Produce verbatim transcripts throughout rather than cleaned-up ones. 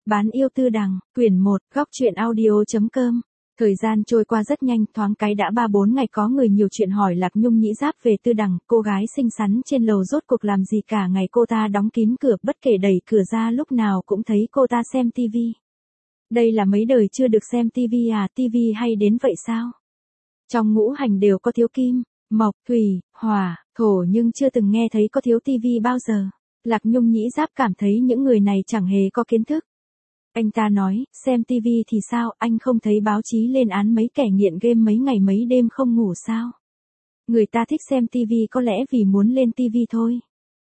Bán yêu tư đằng, quyển một, góc truyện audio.com. Thời gian trôi qua rất nhanh, thoáng cái đã ba bốn ngày có người nhiều chuyện hỏi Lạc Nhung Nhĩ Giáp về tư đằng, cô gái xinh xắn trên lầu rốt cuộc làm gì cả ngày cô ta đóng kín cửa, bất kể đẩy cửa ra lúc nào cũng thấy cô ta xem tivi. Đây là mấy đời chưa được xem tivi à, tivi hay đến vậy sao? Trong ngũ hành đều có thiếu kim, mộc, thủy, hỏa, thổ nhưng chưa từng nghe thấy có thiếu tivi bao giờ. Lạc Nhung Nhĩ Giáp cảm thấy những người này chẳng hề có kiến thức. Anh ta nói, xem tivi thì sao, anh không thấy báo chí lên án mấy kẻ nghiện game mấy ngày mấy đêm không ngủ sao? Người ta thích xem tivi có lẽ vì muốn lên tivi thôi.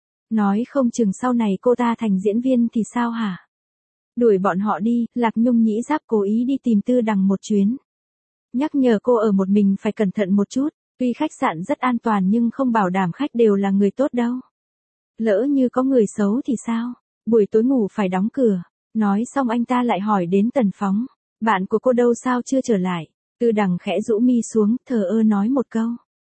Nói không chừng sau này cô ta thành diễn viên thì sao hả? Đuổi bọn họ đi, Lạc Nhung Nhĩ Giáp cố ý đi tìm tư đằng một chuyến. Nhắc nhở cô ở một mình phải cẩn thận một chút, tuy khách sạn rất an toàn nhưng không bảo đảm khách đều là người tốt đâu. Lỡ như có người xấu thì sao? Buổi tối ngủ phải đóng cửa. Nói xong anh ta lại hỏi đến Tần Phóng. Bạn của cô đâu sao chưa trở lại? Tư đằng khẽ rũ mi xuống, thờ ơ nói một câu.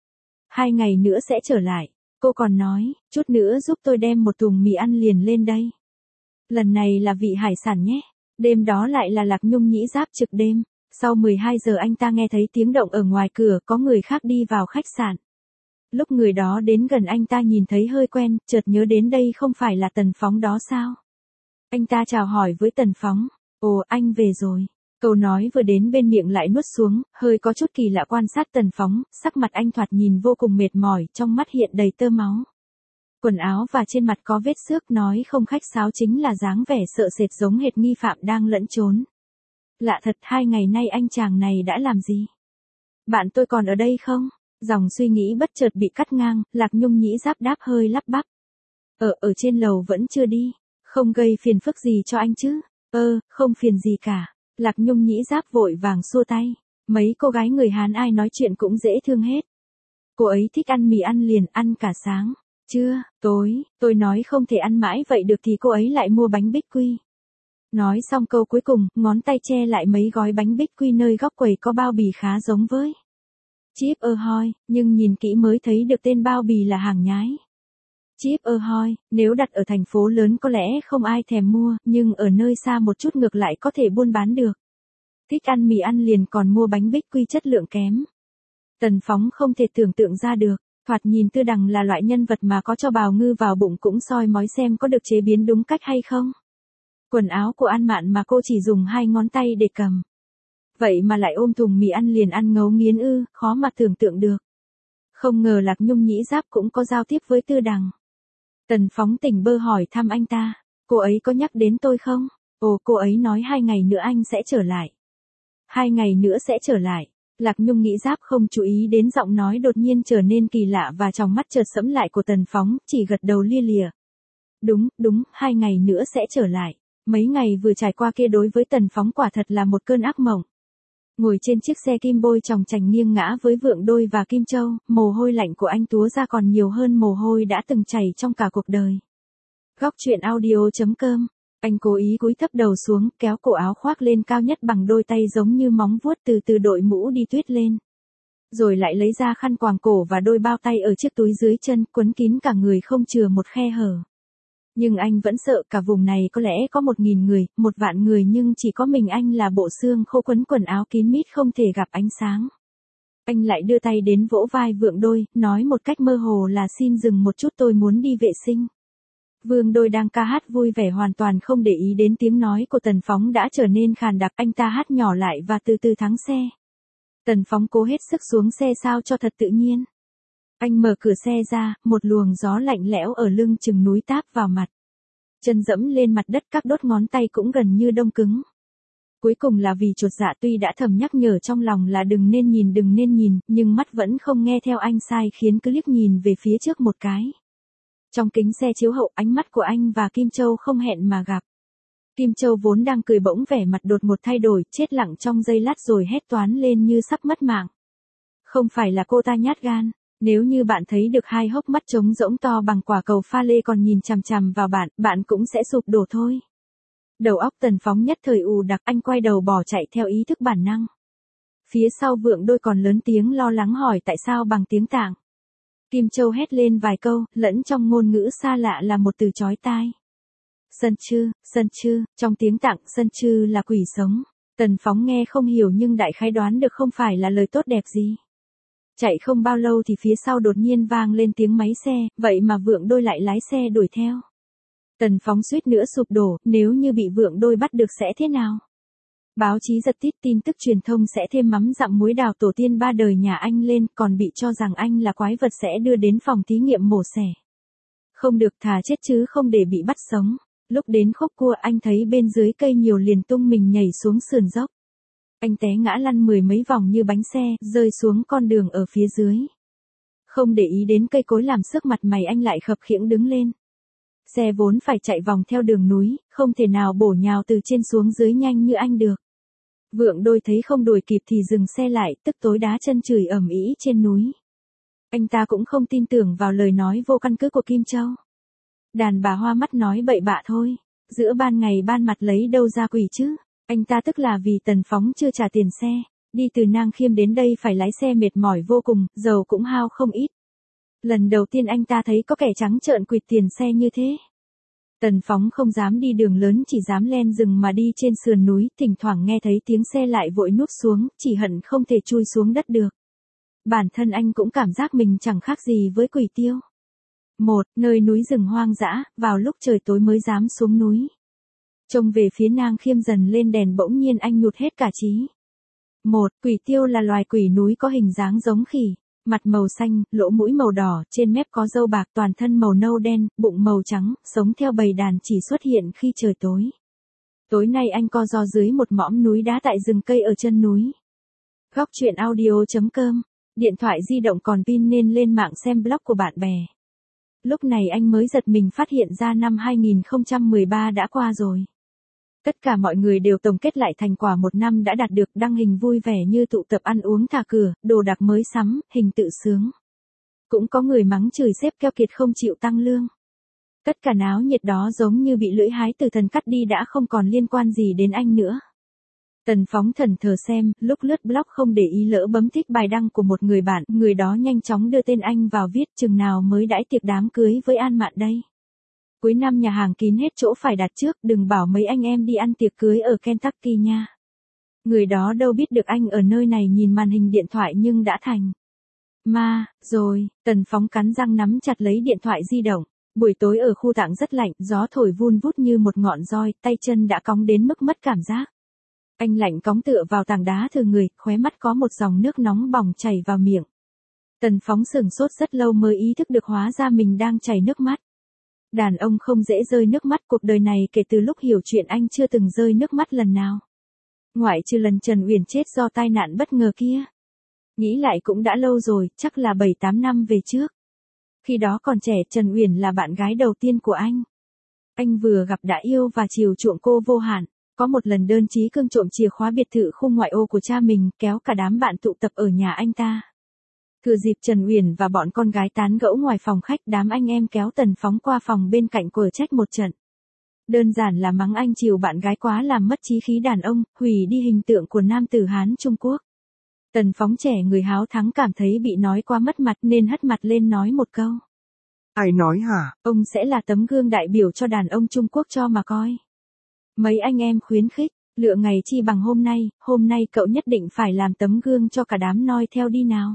Hai ngày nữa sẽ trở lại. Cô còn nói, chút nữa giúp tôi đem một thùng mì ăn liền lên đây. Lần này là vị hải sản nhé. Đêm đó lại là Lạc Nhung Nhĩ Giáp trực đêm. Sau mười hai giờ anh ta nghe thấy tiếng động ở ngoài cửa, có người khác đi vào khách sạn. Lúc người đó đến gần anh ta nhìn thấy hơi quen, chợt nhớ đến đây không phải là Tần Phóng đó sao? Anh ta chào hỏi với Tần Phóng. Ồ, anh về rồi. Câu nói vừa đến bên miệng lại nuốt xuống, hơi có chút kỳ lạ quan sát Tần Phóng, sắc mặt anh thoạt nhìn vô cùng mệt mỏi, trong mắt hiện đầy tơ máu. Quần áo và trên mặt có vết xước, nói không khách sáo chính là dáng vẻ sợ sệt giống hệt nghi phạm đang lẫn trốn. Lạ thật, hai ngày nay anh chàng này đã làm gì? Bạn tôi còn ở đây không? Dòng suy nghĩ bất chợt bị cắt ngang, Lạc Nhung Nhĩ Giáp đáp hơi lắp bắp. Ở ở trên lầu vẫn chưa đi, không gây phiền phức gì cho anh chứ? Ơ, không phiền gì cả. Lạc Nhung Nhĩ Giáp vội vàng xua tay. Mấy cô gái người Hán ai nói chuyện cũng dễ thương hết. Cô ấy thích ăn mì ăn liền, ăn cả sáng, trưa, tối, tôi nói không thể ăn mãi vậy được thì cô ấy lại mua bánh bích quy. Nói xong câu cuối cùng, ngón tay che lại mấy gói bánh bích quy nơi góc quầy có bao bì khá giống với Chip Ahoy, nhưng nhìn kỹ mới thấy được tên bao bì là hàng nhái. Chip Ahoy, nếu đặt ở thành phố lớn có lẽ không ai thèm mua, nhưng ở nơi xa một chút ngược lại có thể buôn bán được. Thích ăn mì ăn liền còn mua bánh bích quy chất lượng kém. Tần Phóng không thể tưởng tượng ra được, thoạt nhìn tư đằng là loại nhân vật mà có cho bào ngư vào bụng cũng soi mói xem có được chế biến đúng cách hay không. Quần áo của An Mạn mà cô chỉ dùng hai ngón tay để cầm. Vậy mà lại ôm thùng mì ăn liền ăn ngấu nghiến ư, khó mà tưởng tượng được. Không ngờ Lạc Nhung Nhĩ Giáp cũng có giao tiếp với tư đằng. Tần Phóng tỉnh bơ hỏi thăm anh ta, cô ấy có nhắc đến tôi không? Ồ, cô ấy nói hai ngày nữa anh sẽ trở lại. Hai ngày nữa sẽ trở lại. Lạc Nhung Nhĩ Giáp không chú ý đến giọng nói đột nhiên trở nên kỳ lạ và trong mắt chợt sẫm lại của Tần Phóng, chỉ gật đầu lia lịa. Đúng, đúng, hai ngày nữa sẽ trở lại. Mấy ngày vừa trải qua kia đối với Tần Phóng quả thật là một cơn ác mộng. Ngồi trên chiếc xe kim bôi chòng chành nghiêng ngã với Vượng Đôi và Kim Châu, mồ hôi lạnh của anh túa ra còn nhiều hơn mồ hôi đã từng chảy trong cả cuộc đời. Góc truyện audio.com. Anh cố ý cúi thấp đầu xuống, kéo cổ áo khoác lên cao nhất bằng đôi tay giống như móng vuốt, từ từ đội mũ đi tuyết lên. Rồi lại lấy ra khăn quàng cổ và đôi bao tay ở chiếc túi dưới chân, quấn kín cả người không chừa một khe hở. Nhưng anh vẫn sợ, cả vùng này có lẽ có một nghìn người, một vạn người nhưng chỉ có mình anh là bộ xương khô quấn quần áo kín mít không thể gặp ánh sáng. Anh lại đưa tay đến vỗ vai Vượng Đôi, nói một cách mơ hồ là xin dừng một chút tôi muốn đi vệ sinh. Vương Đôi đang ca hát vui vẻ hoàn toàn không để ý đến tiếng nói của Tần Phóng đã trở nên khàn đặc, anh ta hát nhỏ lại và từ từ thắng xe. Tần Phóng cố hết sức xuống xe sao cho thật tự nhiên. Anh mở cửa xe ra, một luồng gió lạnh lẽo ở lưng chừng núi táp vào mặt. Chân dẫm lên mặt đất, các đốt ngón tay cũng gần như đông cứng. Cuối cùng là vì chột dạ, tuy đã thầm nhắc nhở trong lòng là đừng nên nhìn đừng nên nhìn, nhưng mắt vẫn không nghe theo anh sai khiến cứ liếc nhìn về phía trước một cái. Trong kính xe chiếu hậu, ánh mắt của anh và Kim Châu không hẹn mà gặp. Kim Châu vốn đang cười bỗng vẻ mặt đột ngột thay đổi, chết lặng trong giây lát rồi hét toán lên như sắp mất mạng. Không phải là cô ta nhát gan. Nếu như bạn thấy được hai hốc mắt trống rỗng to bằng quả cầu pha lê còn nhìn chằm chằm vào bạn, bạn cũng sẽ sụp đổ thôi. Đầu óc Tần Phóng nhất thời ù đặc, anh quay đầu bỏ chạy theo ý thức bản năng. Phía sau Vượng Đôi còn lớn tiếng lo lắng hỏi tại sao bằng tiếng Tạng. Kim Châu hét lên vài câu, lẫn trong ngôn ngữ xa lạ là một từ chói tai. Sân chư, sân chư, trong tiếng Tạng sân chư là quỷ sống. Tần Phóng nghe không hiểu nhưng đại khái đoán được không phải là lời tốt đẹp gì. Chạy không bao lâu thì phía sau đột nhiên vang lên tiếng máy xe, vậy mà Vượng Đôi lại lái xe đuổi theo. Tần Phóng suýt nữa sụp đổ, nếu như bị Vượng Đôi bắt được sẽ thế nào? Báo chí giật tít tin tức truyền thông sẽ thêm mắm dặm muối đào tổ tiên ba đời nhà anh lên, còn bị cho rằng anh là quái vật sẽ đưa đến phòng thí nghiệm mổ xẻ. Không được, thà chết chứ không để bị bắt sống. Lúc đến khúc cua anh thấy bên dưới cây nhiều liền tung mình nhảy xuống sườn dốc. Anh té ngã lăn mười mấy vòng như bánh xe, rơi xuống con đường ở phía dưới. Không để ý đến cây cối làm sức mặt mày anh lại khập khiễng đứng lên. Xe vốn phải chạy vòng theo đường núi, không thể nào bổ nhào từ trên xuống dưới nhanh như anh được. Vượng Đôi thấy không đuổi kịp thì dừng xe lại, tức tối đá chân chửi ầm ĩ trên núi. Anh ta cũng không tin tưởng vào lời nói vô căn cứ của Kim Châu. Đàn bà hoa mắt nói bậy bạ thôi, giữa ban ngày ban mặt lấy đâu ra quỷ chứ. Anh ta tức là vì Tần Phóng chưa trả tiền xe, đi từ Nang Khiêm đến đây phải lái xe mệt mỏi vô cùng, dầu cũng hao không ít. Lần đầu tiên anh ta thấy có kẻ trắng trợn quỵt tiền xe như thế. Tần Phóng không dám đi đường lớn, chỉ dám len rừng mà đi trên sườn núi, thỉnh thoảng nghe thấy tiếng xe lại vội núp xuống, chỉ hận không thể chui xuống đất được. Bản thân anh cũng cảm giác mình chẳng khác gì với quỷ tiêu. Một, nơi núi rừng hoang dã, vào lúc trời tối mới dám xuống núi. Trông về phía Nang Khiêm dần lên đèn bỗng nhiên anh nhụt hết cả trí. Một, quỷ tiêu là loài quỷ núi có hình dáng giống khỉ, mặt màu xanh, lỗ mũi màu đỏ, trên mép có râu bạc, toàn thân màu nâu đen, bụng màu trắng, sống theo bầy đàn chỉ xuất hiện khi trời tối. Tối nay anh co ro dưới một mỏm núi đá tại rừng cây ở chân núi. Góc truyện audio chấm com, điện thoại di động còn pin nên lên mạng xem blog của bạn bè. Lúc này anh mới giật mình phát hiện ra năm hai nghìn không trăm mười ba đã qua rồi. Tất cả mọi người đều tổng kết lại thành quả một năm đã đạt được, đăng hình vui vẻ như tụ tập ăn uống thả cửa, đồ đạc mới sắm, hình tự sướng. Cũng có người mắng chửi sếp keo kiệt không chịu tăng lương. Tất cả náo nhiệt đó giống như bị lưỡi hái từ thần cắt đi đã không còn liên quan gì đến anh nữa. Tần Phóng thần thờ xem, lúc lướt blog không để ý lỡ bấm thích bài đăng của một người bạn, người đó nhanh chóng đưa tên anh vào viết chừng nào mới đãi tiệc đám cưới với An Mạn đây. Cuối năm nhà hàng kín hết chỗ phải đặt trước, đừng bảo mấy anh em đi ăn tiệc cưới ở Kentucky nha. Người đó đâu biết được anh ở nơi này nhìn màn hình điện thoại nhưng đã thành ma rồi. Tần Phóng cắn răng nắm chặt lấy điện thoại di động. Buổi tối ở khu Tạng rất lạnh, gió thổi vun vút như một ngọn roi, tay chân đã cóng đến mức mất cảm giác. Anh lạnh cóng tựa vào tảng đá thừa người, khóe mắt có một dòng nước nóng bỏng chảy vào miệng. Tần Phóng sửng sốt rất lâu mới ý thức được hóa ra mình đang chảy nước mắt. Đàn ông không dễ rơi nước mắt, cuộc đời này kể từ lúc hiểu chuyện anh chưa từng rơi nước mắt lần nào. Ngoại trừ lần Trần Uyển chết do tai nạn bất ngờ kia. Nghĩ lại cũng đã lâu rồi, chắc là bảy tám năm về trước. Khi đó còn trẻ, Trần Uyển là bạn gái đầu tiên của anh. Anh vừa gặp đã yêu và chiều chuộng cô vô hạn. Có một lần đơn chí cương trộm chìa khóa biệt thự khu ngoại ô của cha mình, kéo cả đám bạn tụ tập ở nhà anh ta. Thừa dịp Trần Uyển và bọn con gái tán gẫu ngoài phòng khách, đám anh em kéo Tần Phóng qua phòng bên cạnh quở trách một trận. Đơn giản là mắng anh chiều bạn gái quá làm mất chí khí đàn ông, hủy đi hình tượng của nam tử Hán Trung Quốc. Tần Phóng trẻ người háo thắng cảm thấy bị nói quá mất mặt nên hất mặt lên nói một câu. Ai nói hả? Ông sẽ là tấm gương đại biểu cho đàn ông Trung Quốc cho mà coi. Mấy anh em khuyến khích, lựa ngày chi bằng hôm nay, hôm nay cậu nhất định phải làm tấm gương cho cả đám noi theo đi nào.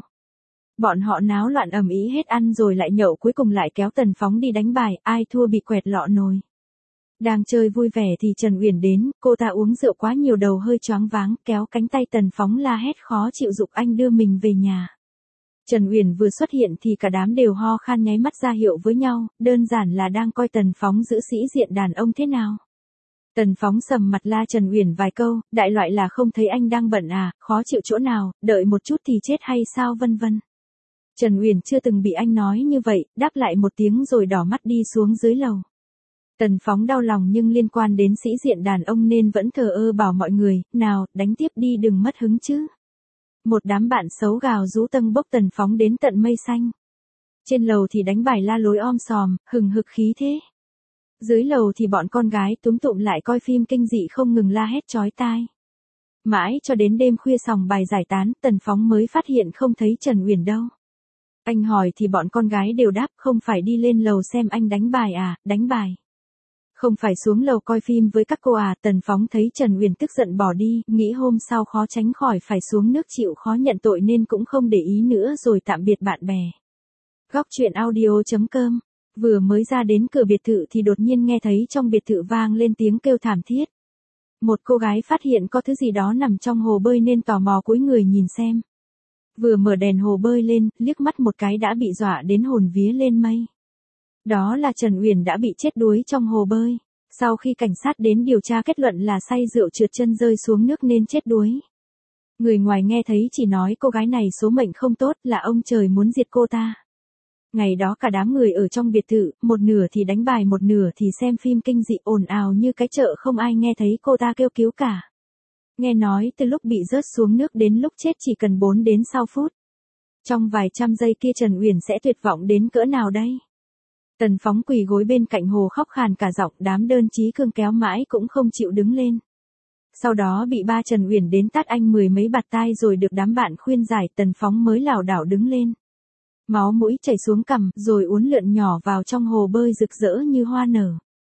Bọn họ náo loạn ầm ĩ hết ăn rồi lại nhậu, cuối cùng lại kéo Tần Phóng đi đánh bài, ai thua bị quẹt lọ nồi. Đang chơi vui vẻ thì Trần Uyển đến, cô ta uống rượu quá nhiều đầu hơi choáng váng, kéo cánh tay Tần Phóng la hét khó chịu giục anh đưa mình về nhà. Trần Uyển vừa xuất hiện thì cả đám đều ho khan nháy mắt ra hiệu với nhau, đơn giản là đang coi Tần Phóng giữ sĩ diện đàn ông thế nào. Tần Phóng sầm mặt la Trần Uyển vài câu, đại loại là không thấy anh đang bận à, khó chịu chỗ nào, đợi một chút thì chết hay sao vân vân. Trần Uyển chưa từng bị anh nói như vậy, đáp lại một tiếng rồi đỏ mắt đi xuống dưới lầu. Tần Phóng đau lòng nhưng liên quan đến sĩ diện đàn ông nên vẫn thờ ơ bảo mọi người, nào, đánh tiếp đi đừng mất hứng chứ. Một đám bạn xấu gào rú tâng bốc Tần Phóng đến tận mây xanh. Trên lầu thì đánh bài la lối om sòm, hừng hực khí thế. Dưới lầu thì bọn con gái túm tụm lại coi phim kinh dị không ngừng la hét chói tai. Mãi cho đến đêm khuya sòng bài giải tán, Tần Phóng mới phát hiện không thấy Trần Uyển đâu. Anh hỏi thì bọn con gái đều đáp không phải đi lên lầu xem anh đánh bài à, đánh bài. Không phải xuống lầu coi phim với các cô à, Tần Phóng thấy Trần Uyển tức giận bỏ đi, nghĩ hôm sau khó tránh khỏi phải xuống nước chịu khó nhận tội nên cũng không để ý nữa rồi tạm biệt bạn bè. Góc truyện audio chấm com. Vừa mới ra đến cửa biệt thự thì đột nhiên nghe thấy trong biệt thự vang lên tiếng kêu thảm thiết. Một cô gái phát hiện có thứ gì đó nằm trong hồ bơi nên tò mò cúi người nhìn xem. Vừa mở đèn hồ bơi lên, liếc mắt một cái đã bị dọa đến hồn vía lên mây. Đó là Trần Uyển đã bị chết đuối trong hồ bơi. Sau khi cảnh sát đến điều tra kết luận là say rượu trượt chân rơi xuống nước nên chết đuối. Người ngoài nghe thấy chỉ nói cô gái này số mệnh không tốt, là ông trời muốn diệt cô ta. Ngày đó cả đám người ở trong biệt thự, một nửa thì đánh bài một nửa thì xem phim kinh dị ồn ào như cái chợ, không ai nghe thấy cô ta kêu cứu cả. Nghe nói từ lúc bị rớt xuống nước đến lúc chết chỉ cần bốn đến sáu phút. Trong vài trăm giây kia Trần Uyển sẽ tuyệt vọng đến cỡ nào đây? Tần Phóng quỳ gối bên cạnh hồ khóc khàn cả giọng, đám đơn chí cương kéo mãi cũng không chịu đứng lên. Sau đó bị ba Trần Uyển đến tát anh mười mấy bạt tai rồi được đám bạn khuyên giải, Tần Phóng mới lảo đảo đứng lên. Máu mũi chảy xuống cằm, rồi uốn lượn nhỏ vào trong hồ bơi rực rỡ như hoa nở.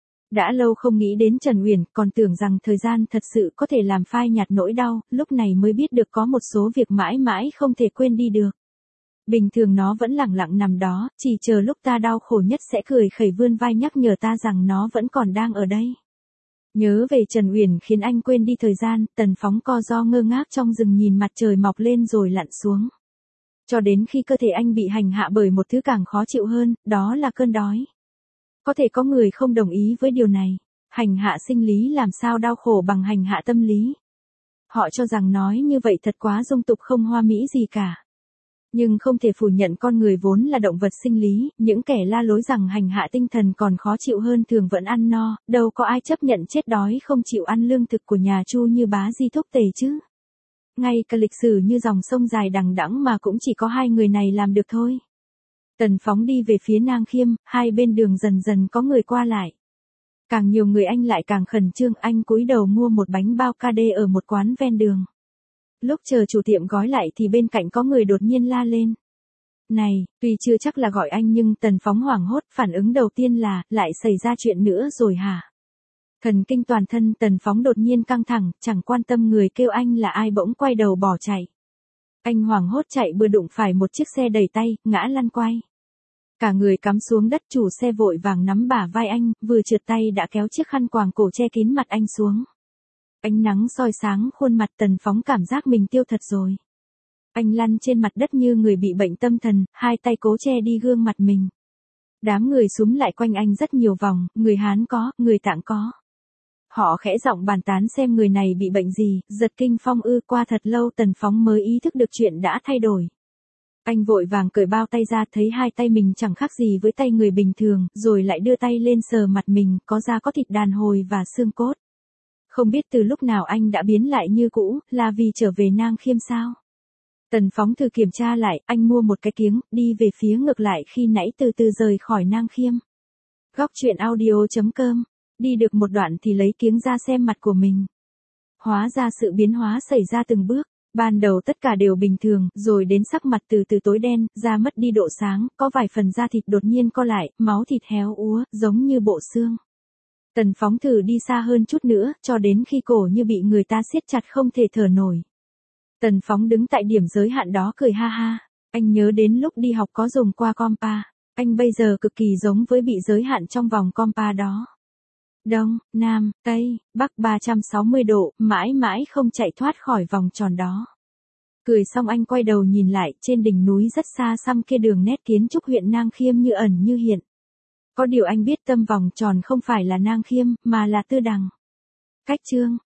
Đã lâu không nghĩ đến Trần Uyển, còn tưởng rằng thời gian thật sự có thể làm phai nhạt nỗi đau, lúc này mới biết được có một số việc mãi mãi không thể quên đi được. Bình thường nó vẫn lẳng lặng nằm đó, chỉ chờ lúc ta đau khổ nhất sẽ cười khẩy vươn vai nhắc nhở ta rằng nó vẫn còn đang ở đây. Nhớ về Trần Uyển khiến anh quên đi thời gian, Tần Phóng co ro ngơ ngác trong rừng nhìn mặt trời mọc lên rồi lặn xuống. Cho đến khi cơ thể anh bị hành hạ bởi một thứ càng khó chịu hơn, đó là cơn đói. Có thể có người không đồng ý với điều này. Hành hạ sinh lý làm sao đau khổ bằng hành hạ tâm lý. Họ cho rằng nói như vậy thật quá dung tục, không hoa mỹ gì cả. Nhưng không thể phủ nhận con người vốn là động vật sinh lý, những kẻ la lối rằng hành hạ tinh thần còn khó chịu hơn thường vẫn ăn no, đâu có ai chấp nhận chết đói không chịu ăn lương thực của nhà Chu như Bá Di Thúc Tề chứ. Ngay cả lịch sử như dòng sông dài đằng đẵng mà cũng chỉ có hai người này làm được thôi. Tần Phóng đi về phía Nang Khiêm, hai bên đường dần dần có người qua lại. Càng nhiều người anh lại càng khẩn trương, anh cúi đầu mua một bánh bao ca đê ở một quán ven đường. Lúc chờ chủ tiệm gói lại thì bên cạnh có người đột nhiên la lên. Này, tuy chưa chắc là gọi anh nhưng Tần Phóng hoảng hốt, phản ứng đầu tiên là, lại xảy ra chuyện nữa rồi hả? Thần kinh toàn thân Tần Phóng đột nhiên căng thẳng, chẳng quan tâm người kêu anh là ai bỗng quay đầu bỏ chạy. Anh hoảng hốt chạy vừa đụng phải một chiếc xe đẩy tay, ngã lăn quay. Cả người cắm xuống đất, chủ xe vội vàng nắm bả vai anh, vừa trượt tay đã kéo chiếc khăn quàng cổ che kín mặt anh xuống. Ánh nắng soi sáng khuôn mặt Tần Phóng, cảm giác mình tiêu thật rồi. Anh lăn trên mặt đất như người bị bệnh tâm thần, hai tay cố che đi gương mặt mình. Đám người xúm lại quanh anh rất nhiều vòng, người Hán có, người Tạng có. Họ khẽ giọng bàn tán xem người này bị bệnh gì, giật kinh phong ư. Qua thật lâu Tần Phóng mới ý thức được chuyện đã thay đổi. Anh vội vàng cởi bao tay ra, thấy hai tay mình chẳng khác gì với tay người bình thường, rồi lại đưa tay lên sờ mặt mình, có da có thịt đàn hồi và xương cốt. Không biết từ lúc nào anh đã biến lại như cũ, là vì trở về Nang Khiêm sao? Tần Phóng thử kiểm tra lại, anh mua một cái kiếng, đi về phía ngược lại khi nãy từ từ rời khỏi Nang Khiêm. Góc truyện audio chấm com. Đi được một đoạn thì lấy kiếng ra xem mặt của mình. Hóa ra sự biến hóa xảy ra từng bước. Ban đầu tất cả đều bình thường, rồi đến sắc mặt từ từ tối đen, da mất đi độ sáng, có vài phần da thịt đột nhiên co lại, máu thịt héo úa, giống như bộ xương. Tần Phóng thử đi xa hơn chút nữa, cho đến khi cổ như bị người ta siết chặt không thể thở nổi. Tần Phóng đứng tại điểm giới hạn đó cười ha ha. Anh nhớ đến lúc đi học có dùng qua compa. Anh bây giờ cực kỳ giống với bị giới hạn trong vòng compa đó. Đông, Nam, Tây, Bắc ba trăm sáu mươi độ, mãi mãi không chạy thoát khỏi vòng tròn đó. Cười xong anh quay đầu nhìn lại, trên đỉnh núi rất xa xăm kia đường nét kiến trúc huyện Nang Khiêm như ẩn như hiện. Có điều anh biết tâm vòng tròn không phải là Nang Khiêm, mà là Tư Đằng. Cách chương.